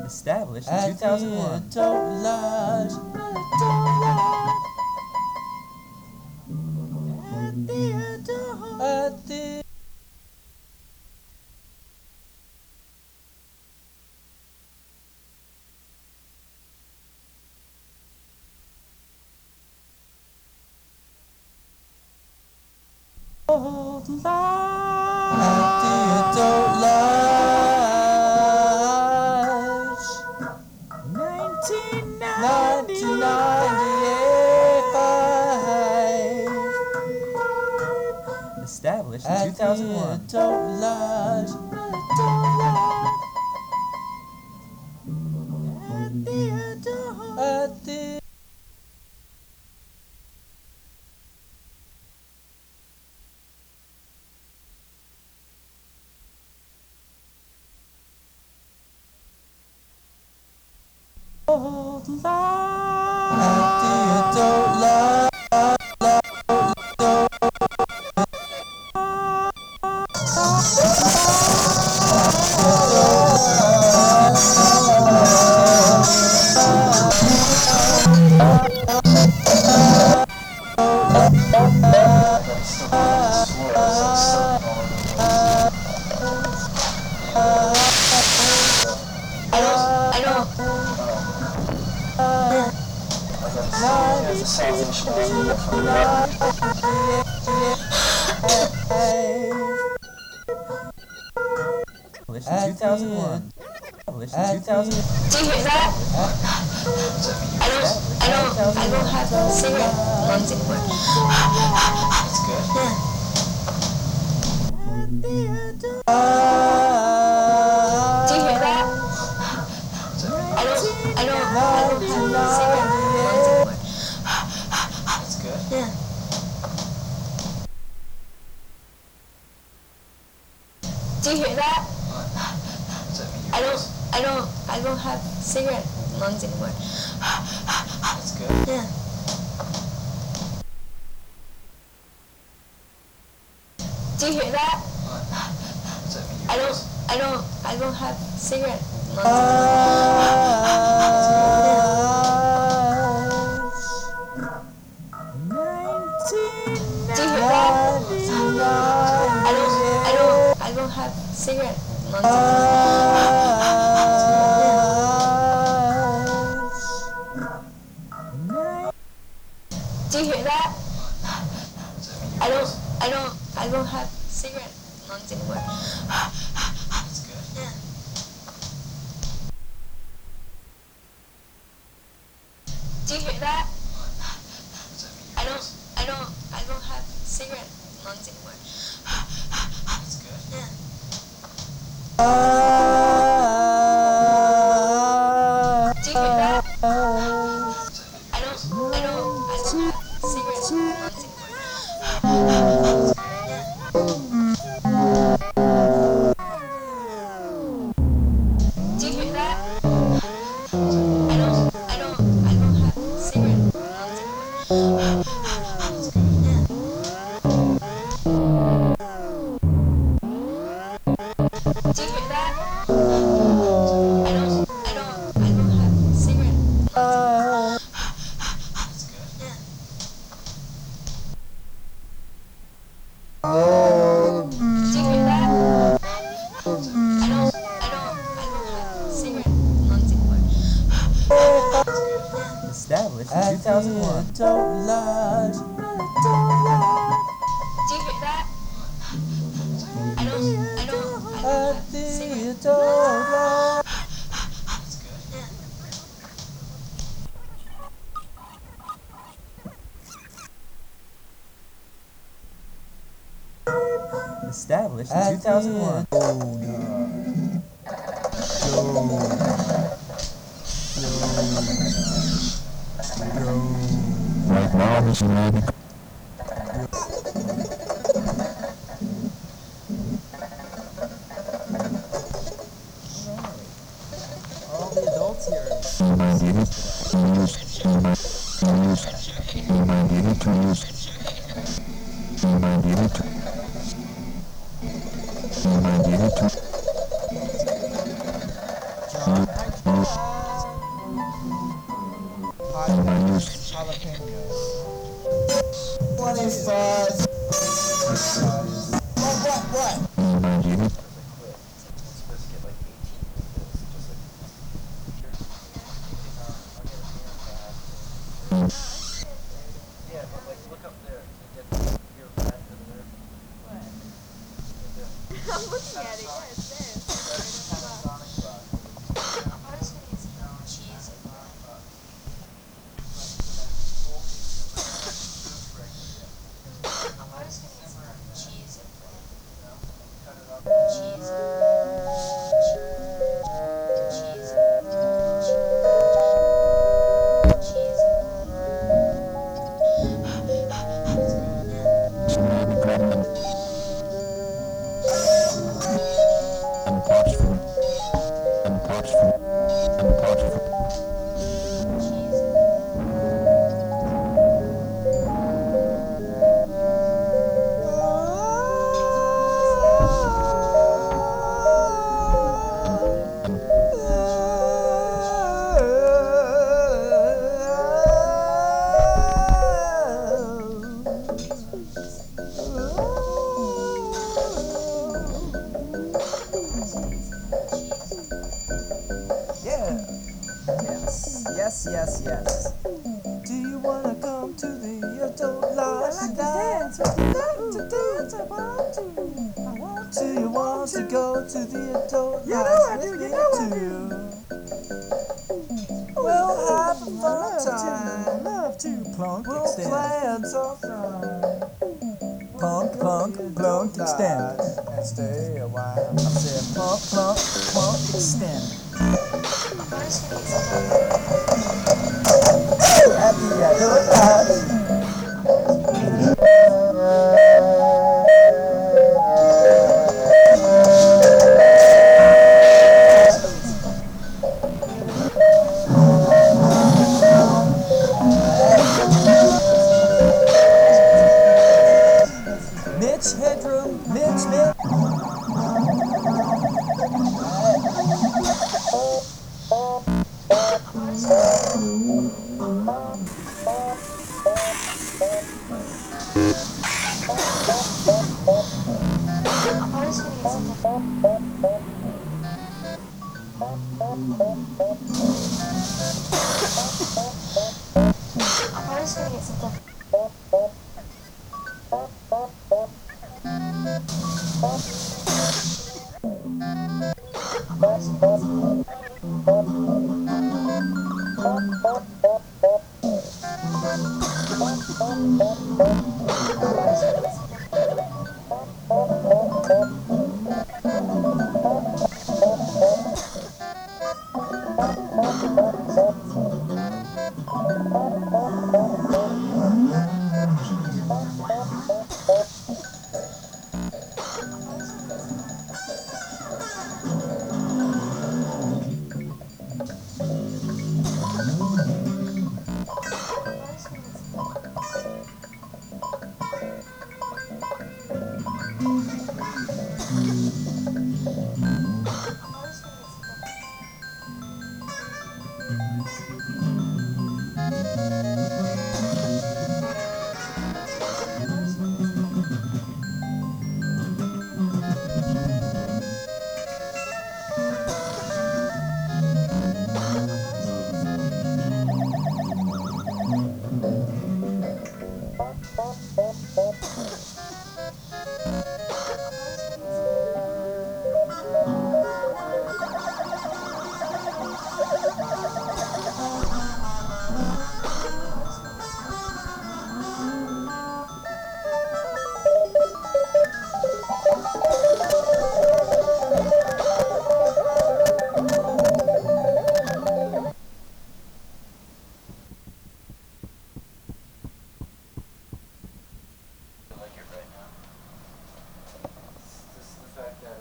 Established in 2001. Don't lodge. At the old lodge. At the adult lodge. 1998. Established in At 2001. the adult lodge. At the old lodge. At the adult lodge. Established in 2001. Established in 2001. Do you hear that? I don't have cigarette lungs anymore. That's good. Yeah. Do you hear that? I don't have cigarette lungs anymore. That's good. Yeah. Do you hear that? Does that mean I don't have cigarette lungs anymore. That's good. Yeah. Do you hear that? Does that mean I don't have cigarette lungs anymore. Do you hear that? I don't have cigarette lungs anymore. Do you hear that? I don't have cigarette lungs anymore. That's good. Yeah. Do you hear that? Does that mean I don't have cigarette lungs anymore. That's good. Yeah. Do you hear that? I don't have cigarette lungs anymore. Do you hear that? I don't have cigarette lungs anymore. Do you hear that? I don't have cigarette lungs anymore. That's good. Yeah. Do you hear that? I don't have cigarette lungs anymore. Established in 2001. adult lodge. Do you hear that? I don't At have the cigarette adult lodge. That's good. Yeah. Established in At 2001. the Right now, this lady. All the adults here. You might need it to use. You might need it to use. You might need it to. You might need it to. jalapenos. What is fries? What? Yeah, but like look up there and get your rat in there. I'm looking at it, yeah, it's there. I'm just gonna get some cheese and bread. I'm just gonna get some cheese and bread. Cheese and cheese and cheese and Tsunami problem. Impossible. Impossible. Impossible. cheese and Yeah. Yes. Do you wanna come to the adult life? I like to dance. Would you like to dance? I want to. Do you want to go to the adult life? You know I do. We'll have a fun time. Love to plunk, we'll play until time. Plunk, plunk, extend. And stay a while. I said plunk, extend. I'm just gonna get some At the adult life. Mitch Hedrum, Mitch. I'm just gonna get some I'm just gonna get some Like it right now. This is the fact that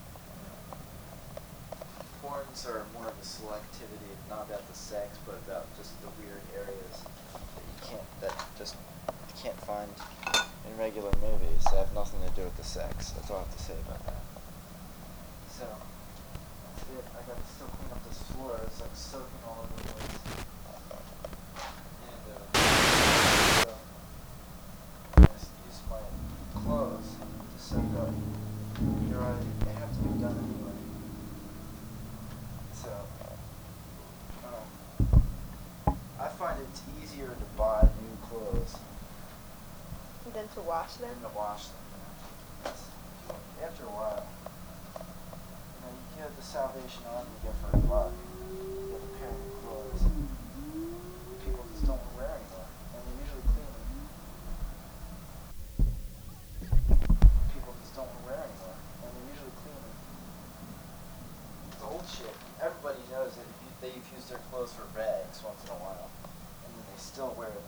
porns are more of a selectivity, not about the sex, but about just the weird areas that you can't find in regular movies that have nothing to do with the sex. That's all I have to say about that. So that's it. I gotta still clean up this floor. It's like soaking all over the place. And it's easier to buy new clothes Than to wash them. than to wash them. You know? After a while, you know, you get the Salvation Army, you get for a buck, you get a pair of new clothes, and people just don't wear anymore, and they're usually clean. People just don't wear anymore, and they're usually clean. It's old shit. Everybody knows that they've used their clothes for rags once in a while, and then they still wear them.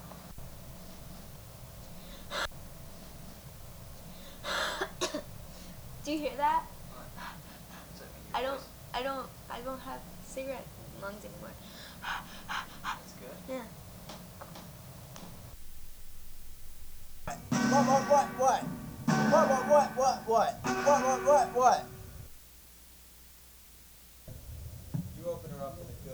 Do you hear that? What? Does that mean your voice? I don't have cigarette lungs anymore. That's good. Yeah. What? You open her up with a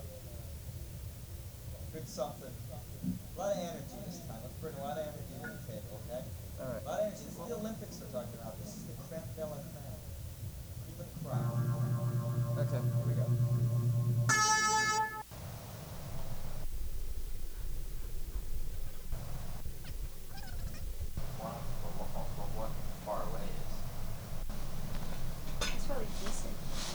good something. A lot of energy this time. Let's bring a lot of energy to the table, okay? Alright. A lot of energy. This is the Olympics we're talking about. This is the creme de la creme. Cream of the crop. Okay. Here we go. What far away is? It's really decent.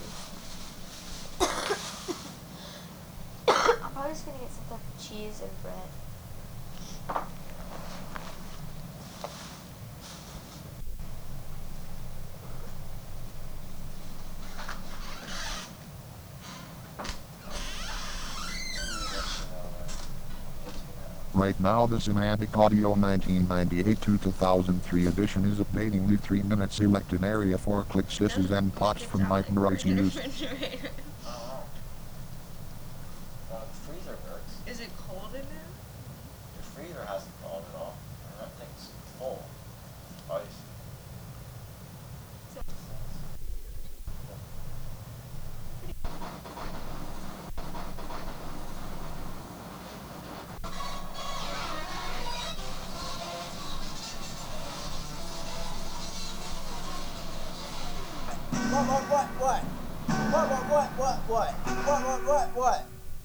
I'm probably just gonna get some stuff with cheese and bread. Right now the Semantic Audio 1998 to 2003 edition is updating the 3 minutes selected area for clicks. This is and pots from Mike and Rice News. Oh. The freezer works. Is it cold in there? Your freezer hasn't thawed at all. And that thing's full. Ice. What?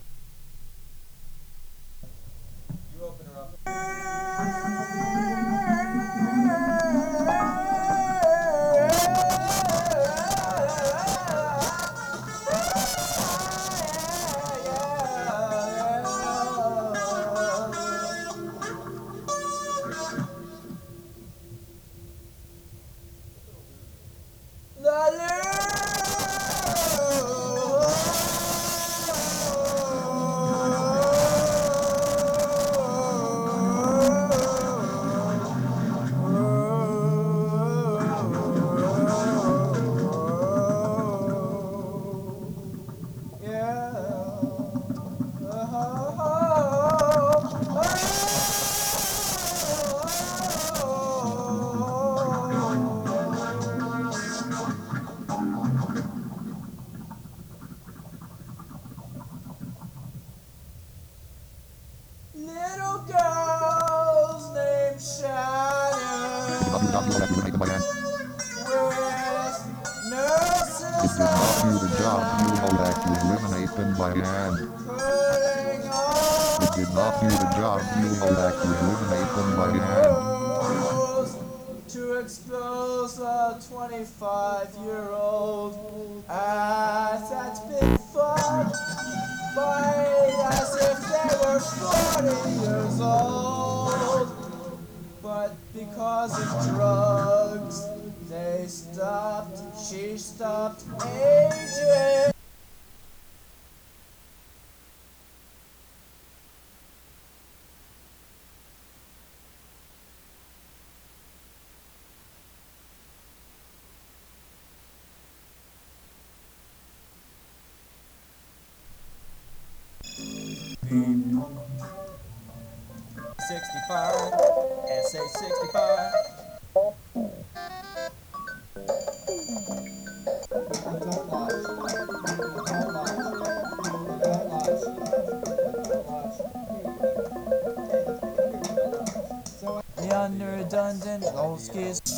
You open her up. Little girls named Shadow with nurses It did not do the job. You will have to eliminate them by hand. putting on It did not do the job. You will have to eliminate them by hand. clothes to expose a 25-year-old ass that's been fucked by as if they were 40 years old. But because of drugs, she stopped aging. SA65. The unredundant Lowski's